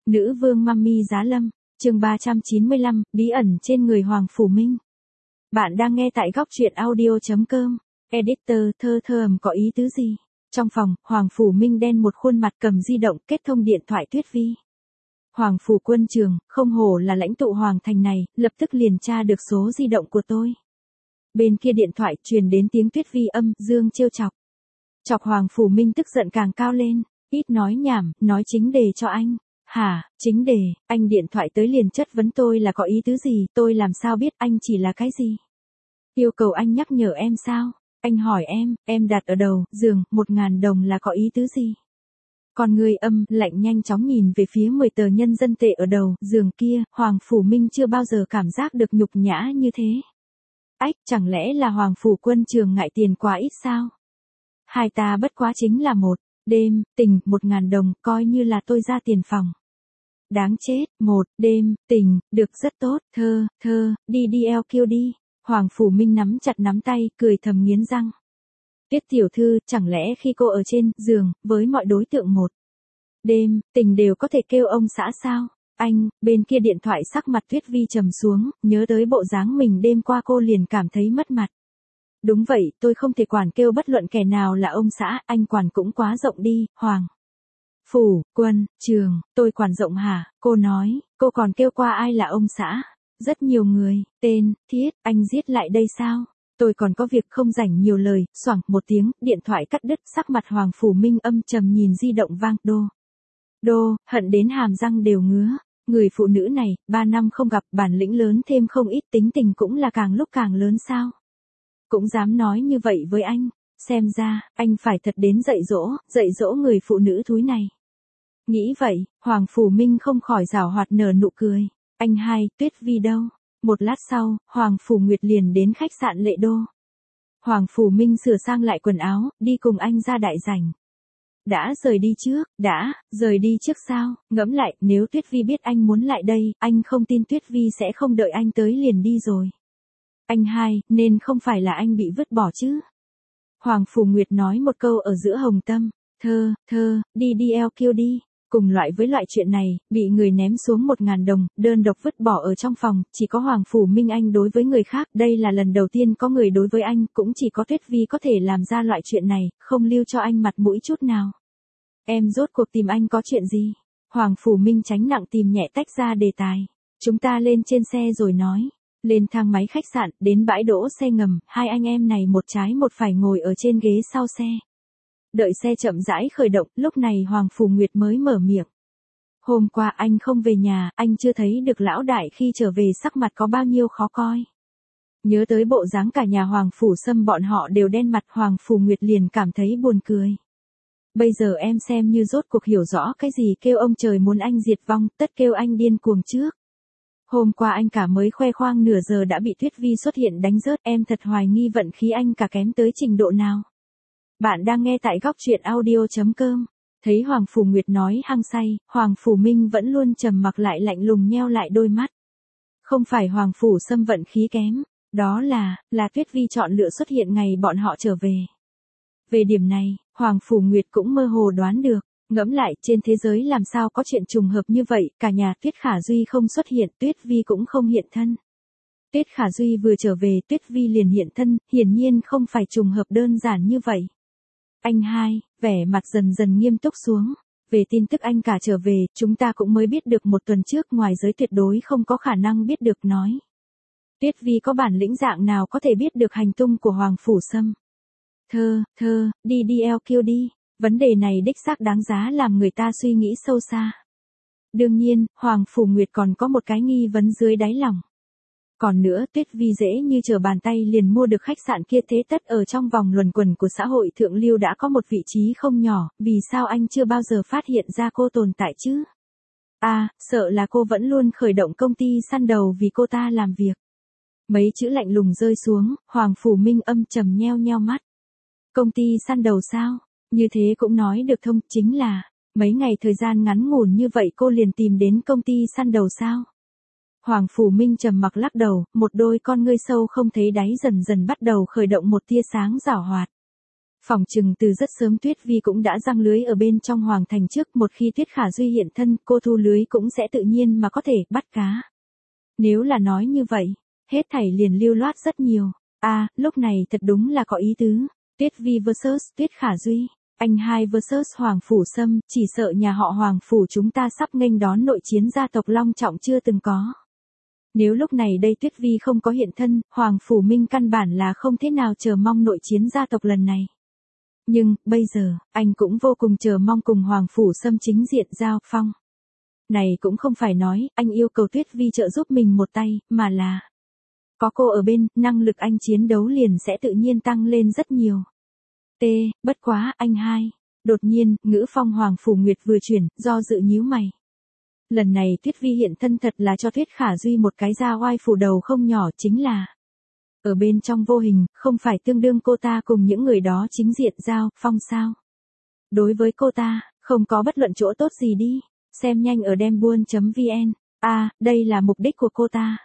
Nữ vương Mummy Giá Lâm, chương 395, bí ẩn trên người Hoàng Phủ Minh. Bạn đang nghe tại góc truyện audio.com. Editor thơ thơm có ý tứ gì? Trong phòng, Hoàng Phủ Minh đen một khuôn mặt cầm di động kết thông điện thoại Tuyết Vi. Hoàng Phủ Quân Trường, không hổ là lãnh tụ Hoàng Thành này, lập tức liền tra được số di động của tôi. Bên kia điện thoại truyền đến tiếng Tuyết Vi âm dương trêu chọc. Chọc Hoàng Phủ Minh tức giận càng cao lên, ít nói nhảm, nói chính đề cho anh. Hả, chính đề, anh điện thoại tới liền chất vấn tôi là có ý tứ gì, tôi làm sao biết anh chỉ là cái gì? Yêu cầu anh nhắc nhở em sao? Anh hỏi em đặt ở đầu, giường, 1.000 đồng là có ý tứ gì? Còn người âm, lạnh nhanh chóng nhìn về phía 10 tờ nhân dân tệ ở đầu, giường kia, Hoàng Phủ Minh chưa bao giờ cảm giác được nhục nhã như thế. Ách, chẳng lẽ là Hoàng Phủ Quân Trường ngại tiền quá ít sao? Hai ta bất quá chính là một đêm, tình, 1.000 đồng, coi như là tôi ra tiền phòng. Đáng chết, một đêm, tình, được rất tốt, đi LQ đi. Hoàng Phủ Minh nắm chặt nắm tay, cười thầm nghiến răng. Tuyết tiểu thư, chẳng lẽ khi cô ở trên giường, với mọi đối tượng một đêm, tình đều có thể kêu ông xã sao? Anh, bên kia điện thoại sắc mặt Tuyết Vi trầm xuống, nhớ tới bộ dáng mình đêm qua cô liền cảm thấy mất mặt. Đúng vậy, tôi không thể quản kêu bất luận kẻ nào là ông xã, anh quản cũng quá rộng đi, Hoàng Phủ Quân Trường, tôi quản rộng hả? Cô nói, cô còn kêu qua ai là ông xã? Rất nhiều người, tên, thiết, anh giết lại đây sao? Tôi còn có việc không rảnh nhiều lời, xoảng một tiếng, điện thoại cắt đứt, sắc mặt Hoàng Phủ Minh âm trầm nhìn di động vang, đô, hận đến hàm răng đều ngứa. Người phụ nữ này, 3 năm không gặp, bản lĩnh lớn thêm không ít, tính tình cũng là càng lúc càng lớn sao? Cũng dám nói như vậy với anh, xem ra, anh phải thật đến dạy dỗ người phụ nữ thúi này. Nghĩ vậy, Hoàng Phủ Minh không khỏi giảo hoạt nở nụ cười. Anh hai, Tuyết Vi đâu? Một lát sau, Hoàng Phủ Nguyệt liền đến khách sạn Lệ Đô. Hoàng Phủ Minh sửa sang lại quần áo, đi cùng anh ra đại sảnh. Đã rời đi trước sao? Ngẫm lại, nếu Tuyết Vi biết anh muốn lại đây, anh không tin Tuyết Vi sẽ không đợi anh tới liền đi rồi. Anh hai, nên không phải là anh bị vứt bỏ chứ? Hoàng Phủ Nguyệt nói một câu ở giữa hồng tâm. Đi LQ đi. Cùng loại với loại chuyện này, bị người ném xuống 1.000 đồng, đơn độc vứt bỏ ở trong phòng, chỉ có Hoàng Phủ Minh anh đối với người khác, đây là lần đầu tiên có người đối với anh, cũng chỉ có Tuyết Vi có thể làm ra loại chuyện này, không lưu cho anh mặt mũi chút nào. Em rốt cuộc tìm anh có chuyện gì? Hoàng Phủ Minh tránh nặng tìm nhẹ tách ra đề tài. Chúng ta lên trên xe rồi nói. Lên thang máy khách sạn, đến bãi đỗ xe ngầm, hai anh em này một trái một phải ngồi ở trên ghế sau xe. Đợi xe chậm rãi khởi động, lúc này Hoàng Phủ Nguyệt mới mở miệng. Hôm qua anh không về nhà, anh chưa thấy được lão đại khi trở về sắc mặt có bao nhiêu khó coi. Nhớ tới bộ dáng cả nhà Hoàng Phủ Sâm bọn họ đều đen mặt, Hoàng Phủ Nguyệt liền cảm thấy buồn cười. Bây giờ em xem như rốt cuộc hiểu rõ cái gì kêu ông trời muốn anh diệt vong, tất kêu anh điên cuồng trước. Hôm qua anh cả mới khoe khoang nửa giờ đã bị Tuyết Vi xuất hiện đánh rớt, em thật hoài nghi vận khí anh cả kém tới trình độ nào. Bạn đang nghe tại góc truyện audio.com. Thấy Hoàng Phủ Nguyệt nói hăng say, Hoàng Phủ Minh vẫn luôn trầm mặc lại lạnh lùng nheo lại đôi mắt. Không phải Hoàng Phủ Sâm vận khí kém, đó là Tuyết Vi chọn lựa xuất hiện ngày bọn họ trở về. Về điểm này, Hoàng Phủ Nguyệt cũng mơ hồ đoán được. Ngẫm lại, trên thế giới làm sao có chuyện trùng hợp như vậy, cả nhà Tuyết Khả Duy không xuất hiện, Tuyết Vi cũng không hiện thân. Tuyết Khả Duy vừa trở về, Tuyết Vi liền hiện thân, hiển nhiên không phải trùng hợp đơn giản như vậy. Anh hai, vẻ mặt dần dần nghiêm túc xuống. Về tin tức anh cả trở về, chúng ta cũng mới biết được một tuần trước, ngoài giới tuyệt đối không có khả năng biết được nói. Tuyết Vi có bản lĩnh dạng nào có thể biết được hành tung của Hoàng Phủ Sâm? Đi LQ đi. Vấn đề này đích xác đáng giá làm người ta suy nghĩ sâu xa. Đương nhiên, Hoàng Phủ Nguyệt còn có một cái nghi vấn dưới đáy lòng. Còn nữa, Tuyết Vi dễ như trở bàn tay liền mua được khách sạn kia, thế tất ở trong vòng luẩn quẩn của xã hội thượng lưu đã có một vị trí không nhỏ, vì sao anh chưa bao giờ phát hiện ra cô tồn tại chứ? Sợ là cô vẫn luôn khởi động công ty săn đầu vì cô ta làm việc. Mấy chữ lạnh lùng rơi xuống, Hoàng Phủ Minh âm trầm nheo nheo mắt. Công ty săn đầu sao? Như thế cũng nói được thông, chính là, mấy ngày thời gian ngắn ngủn như vậy cô liền tìm đến công ty săn đầu sao? Hoàng Phủ Minh trầm mặc lắc đầu, một đôi con ngươi sâu không thấy đáy dần dần bắt đầu khởi động một tia sáng giảo hoạt. Phỏng chừng từ rất sớm Tuyết Vi cũng đã giăng lưới ở bên trong Hoàng Thành trước, một khi Tuyết Khả Duy hiện thân, cô thu lưới cũng sẽ tự nhiên mà có thể bắt cá. Nếu là nói như vậy, hết thảy liền lưu loát rất nhiều. Lúc này thật đúng là có ý tứ. Tuyết Vi vs Tuyết Khả Duy, anh hai vs Hoàng Phủ Sâm, chỉ sợ nhà họ Hoàng Phủ chúng ta sắp nghênh đón nội chiến gia tộc long trọng chưa từng có. Nếu lúc này đây Tuyết Vi không có hiện thân, Hoàng Phủ Minh căn bản là không thế nào chờ mong nội chiến gia tộc lần này. Nhưng, bây giờ, anh cũng vô cùng chờ mong cùng Hoàng Phủ Sâm chính diện giao phong. Này cũng không phải nói, anh yêu cầu Tuyết Vi trợ giúp mình một tay, mà là có cô ở bên, năng lực anh chiến đấu liền sẽ tự nhiên tăng lên rất nhiều. Bất quá, anh hai. Đột nhiên, ngữ phong Hoàng Phủ Nguyệt vừa chuyển, do dự nhíu mày. Lần này Tuyết Vi hiện thân thật là cho Tuyết Khả Duy một cái ra oai phủ đầu không nhỏ, chính là ở bên trong vô hình, không phải tương đương cô ta cùng những người đó chính diện giao phong sao. Đối với cô ta, không có bất luận chỗ tốt gì đi. Xem nhanh ở dembuôn.vn. Đây là mục đích của cô ta.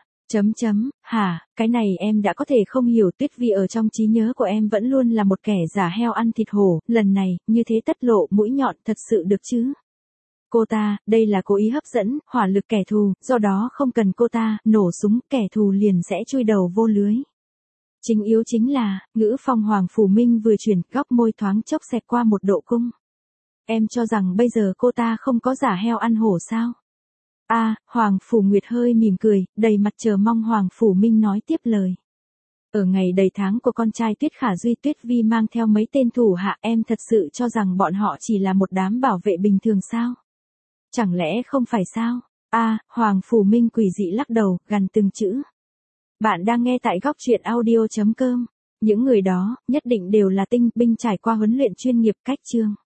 Cái này em đã có thể không hiểu. Tuyết Vi ở trong trí nhớ của em vẫn luôn là một kẻ giả heo ăn thịt hổ, lần này, như thế tất lộ mũi nhọn thật sự được chứ. Cô ta, đây là cố ý hấp dẫn, hỏa lực kẻ thù, do đó không cần cô ta, nổ súng, kẻ thù liền sẽ chui đầu vô lưới. Chính yếu chính là, ngữ phong Hoàng Phủ Minh vừa chuyển, góc môi thoáng chốc xẹt qua một độ cung. Em cho rằng bây giờ cô ta không có giả heo ăn hổ sao? Hoàng Phủ Nguyệt hơi mỉm cười, đầy mặt chờ mong Hoàng Phủ Minh nói tiếp lời. Ở ngày đầy tháng của con trai Tuyết Khả Duy, Tuyết Vi mang theo mấy tên thủ hạ, em thật sự cho rằng bọn họ chỉ là một đám bảo vệ bình thường sao? Chẳng lẽ không phải sao? Hoàng Phủ Minh quỷ dị lắc đầu, gằn từng chữ. Bạn đang nghe tại góc truyện audio.com. Những người đó, nhất định đều là tinh binh trải qua huấn luyện chuyên nghiệp cách chương.